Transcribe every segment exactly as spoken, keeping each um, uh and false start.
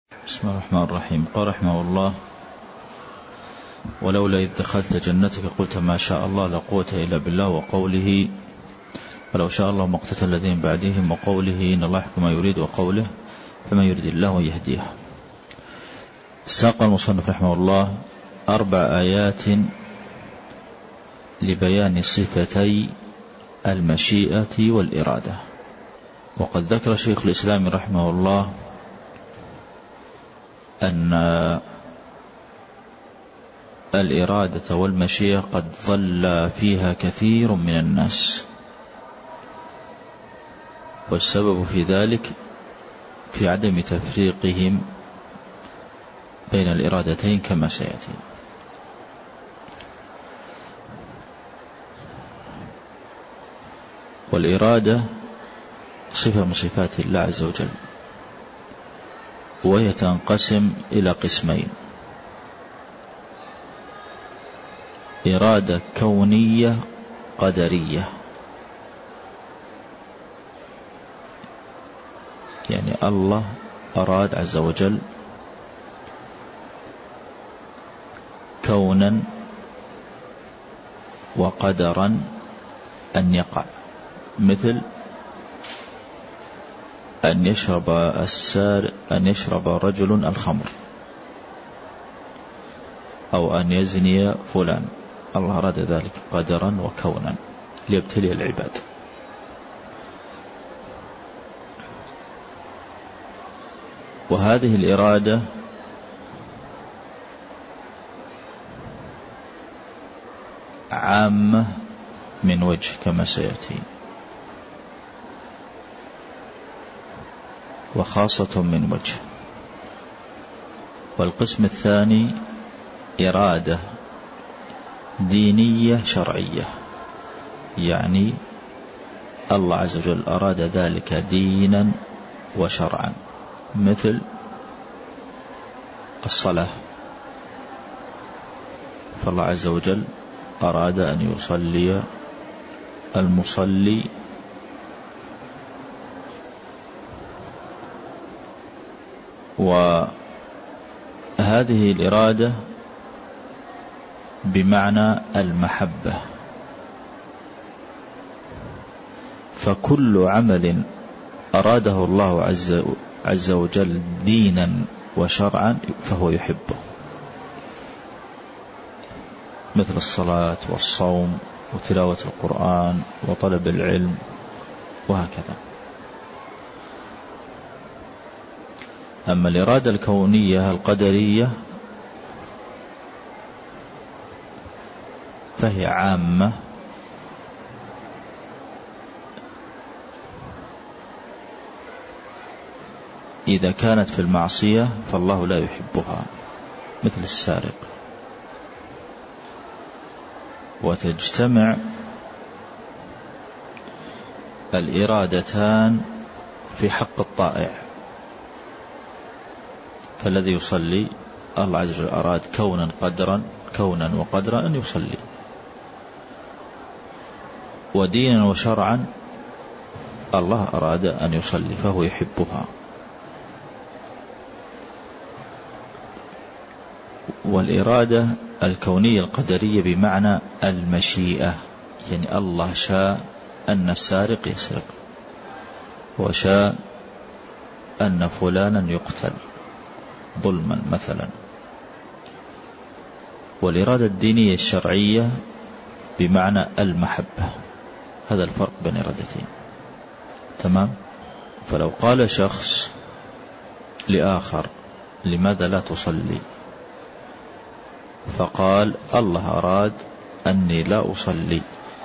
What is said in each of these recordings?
بسم الله الرحمن الرحيم. قال رحمه الله: ولولا إذ دخلت جنتك قلت ما شاء الله لا قوة إلا بالله، وقوله ولو شاء الله ما اقتتل الذين بعدهم، وقوله إن الله يحكم ما يريد، وقوله فما يريد الله أن يهديه. ساق المصنف رحمه الله أربع آيات لبيان صفتي المشيئة والإرادة. وقد ذكر شيخ الإسلام رحمه الله أن الإرادة والمشيئة قد ضل فيها كثير من الناس، والسبب في ذلك في عدم تفريقهم بين الإرادتين كما سيأتي. والإرادة صفة من صفات الله عز وجل، وهي تنقسم إلى قسمين: إرادة كونية قدرية، يعني الله أراد عز وجل كونا وقدرا أن يقع، مثل أن يشرب السار أن يشرب رجل الخمر، أو أن يزني فلان. الله أراد ذلك قدرا وكونا ليبتلي العباد. وهذه الإرادة عامة من وجه كما سيأتي، وخاصة من وجه. والقسم الثاني إرادة دينية شرعية، يعني الله عز وجل أراد ذلك دينا وشرعا، مثل الصلاة، فالله عز وجل أراد أن يصلي المصلي وهذه الإرادة بمعنى المحبة. فكل عمل أراده الله عز, عز وجل دينا وشرعا فهو يحبه، مثل الصلاة والصوم وتلاوة القرآن وطلب العلم وهكذا. أما الإرادة الكونية القدرية فهي عامة، إذا كانت في المعصية فالله لا يحبها، مثل السارق. وتجتمع الإرادتان في حق الطائع، فالذي يصلي الله عز وجل أراد كونا قدرا كونا وقدرا أن يصلي، ودينا وشرعا الله أراد أن يصلي فهو يحبها. والإرادة الكونية القدرية بمعنى المشيئة، يعني الله شاء أن السارق يسرق، وشاء أن فلانا يقتل ظلما مثلا. والإرادة الدينية الشرعية بمعنى المحبة. هذا الفرق بين إرادتين. تمام؟ فلو قال شخص لآخر لماذا لا تصلي؟ فقال الله أراد أني لا أصلي،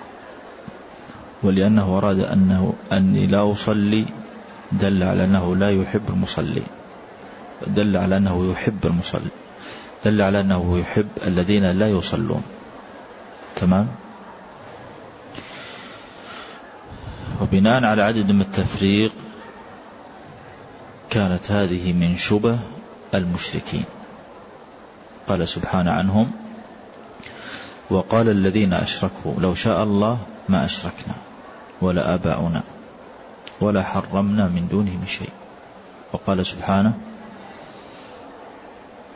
ولأنه أراد أنه أني لا أصلي دل على أنه لا يحب المصلي، دل على أنه يحب المصلي، دل على أنه يحب الذين لا يصلون. تمام؟ وبناء على عدد من التفريق كانت هذه من شبه المشركين. قال سبحانه عنهم: وقال الذين أشركوا لو شاء الله ما أشركنا ولا آباؤنا ولا حرمنا من دونه من شيء. وقال سبحانه: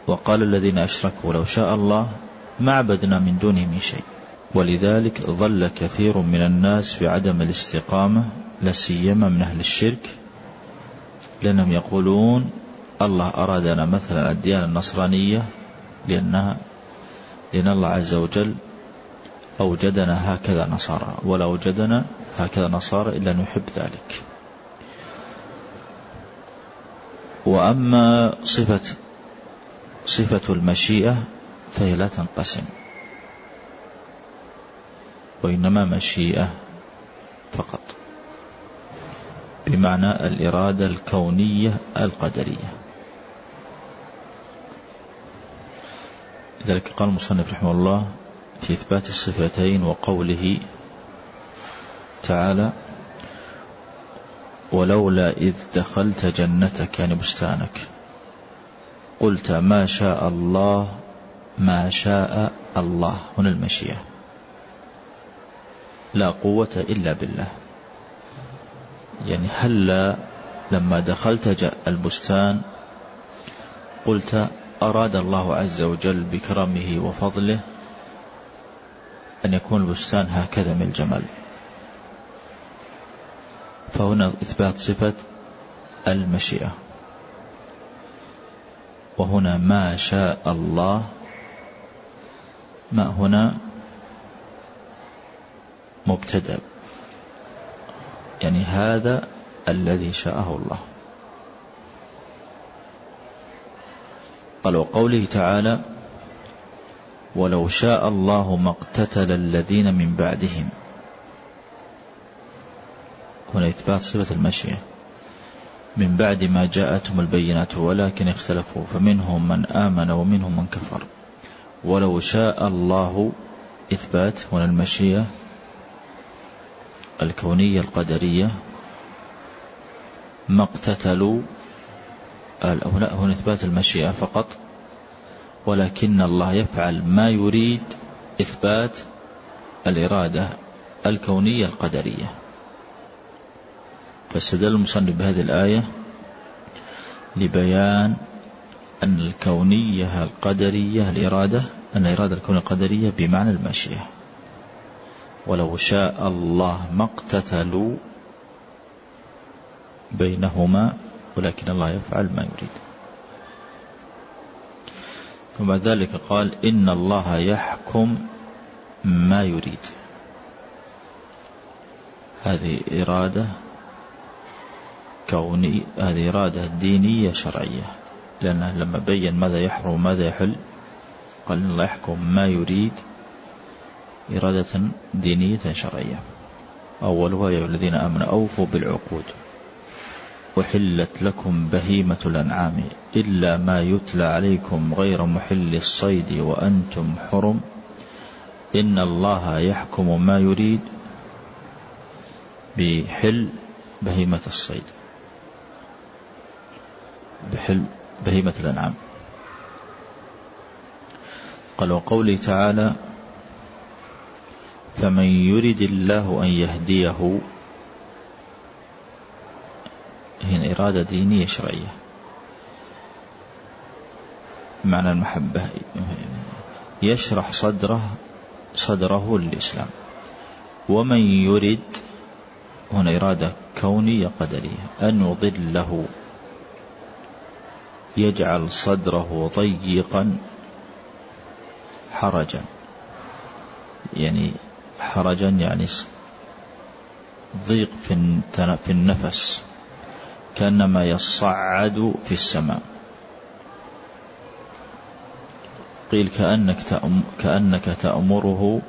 وقال الذين أشركوا لو شاء الله ما عبدنا من دونه من شيء. ولذلك ظل كثير من الناس في عدم الاستقامة، لا سيما من أهل الشرك، لأنهم يقولون الله أرادنا مثلا الديانة النصرانية لأنها لأن الله عز وجل أوجدنا هكذا نصارى، ولا أوجدنا هكذا نصارى إلا أن يحب ذلك. وأما صفة صفة المشيئة فهي لا تنقسم، وإنما مشيئة فقط، بمعنى الإرادة الكونية القدرية. لذلك قال المصنف رحمه الله في إثبات الصفتين وقوله تعالى: ولولا إذ دخلت جنتك، يعني بستانك، قلت ما شاء الله ما شاء الله. هنا المشيئة، لا قوة إلا بالله. يعني هل لما دخلت البستان قلت أراد الله عز وجل بكرمه وفضله أن يكون البستان هكذا من الجمال؟ فهنا إثبات صفة المشيئة. وهنا ما شاء الله، ما هنا مبتدأ، يعني هذا الذي شاءه الله. قال: وقوله تعالى: ولو شاء الله ما اقتتل الذين من بعدهم. هنا إثبات صفة المشيئة، من بعد ما جاءتهم البينات ولكن اختلفوا فمنهم من آمن ومنهم من كفر. ولو شاء الله إثبات هنا المشيئة الكونية القدرية، ما اقتتلوا، هنا إثبات المشيئة فقط، ولكن الله يفعل ما يريد، إثبات الإرادة الكونية القدرية. فاستدل المصنف بهذه الآية لبيان أن الكونية القدرية الإرادة أن الإرادة الكونية القدرية بمعنى المشيئة. ولو شاء الله ما اقتتلوا بينهما ولكن الله يفعل ما يريد. ثم بعد ذلك قال: إن الله يحكم ما يريد. هذه إرادة كونية، هذه إرادة دينية شرعية، لأنه لما بين ماذا يحرم وماذا يحل قال: إن الله يحكم ما يريد، إرادة دينية شرعية. أولها: يا أيها الذين آمنوا أوفوا بالعقود وحلت لكم بهيمة الأنعام إلا ما يتلى عليكم غير محل الصيد وأنتم حرم إن الله يحكم ما يريد بحل بهيمة الصيد، بحل بهيمة الأنعام. قال: وقوله تعالى: فمن يرد الله أن يهديه. هنا إرادة دينية شرعية، معنى المحبة، يشرح صدره صدره للإسلام. ومن يرد هنا إرادة كونية قدرية، أن يضله يجعل صدره ضيقا حرجا، يعني حرجا يعني ضيق في النفس، كأنما يصعد في السماء. قيل كأنك كأنك تأمره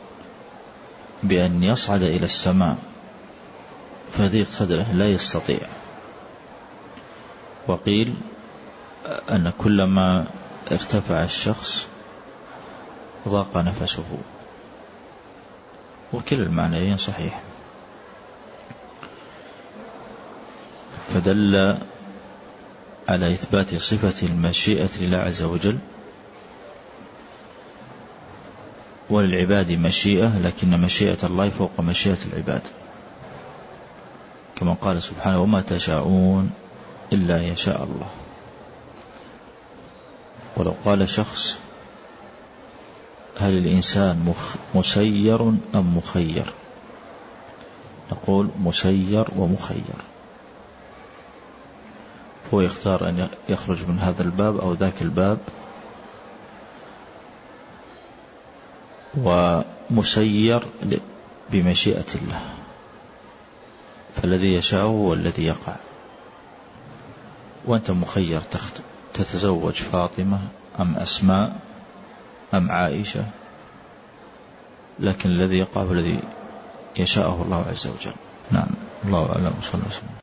بأن يصعد إلى السماء فضيق صدره لا يستطيع. وقيل أن كلما ارتفع الشخص ضاق نفسه، وكلا المعنيين صحيح. فدل على إثبات صفة المشيئة لله عز وجل، وللعباد مشيئة، لكن مشيئة الله فوق مشيئة العباد، كما قال سبحانه: وما تشاءون إلا يشاء الله. ولو قال شخص هل الإنسان مسير أم مخير، نقول مسير ومخير، هو يختار أن يخرج من هذا الباب أو ذاك الباب، ومسير بمشيئة الله، فالذي يشاء هو الذي يقع. وأنت مخير تتزوج فاطمة أم أسماء أم عائشة، لكن الذي يقع هو الذي يشاءه الله عز وجل. نعم، الله أعلم. صلى الله عليه وسلم.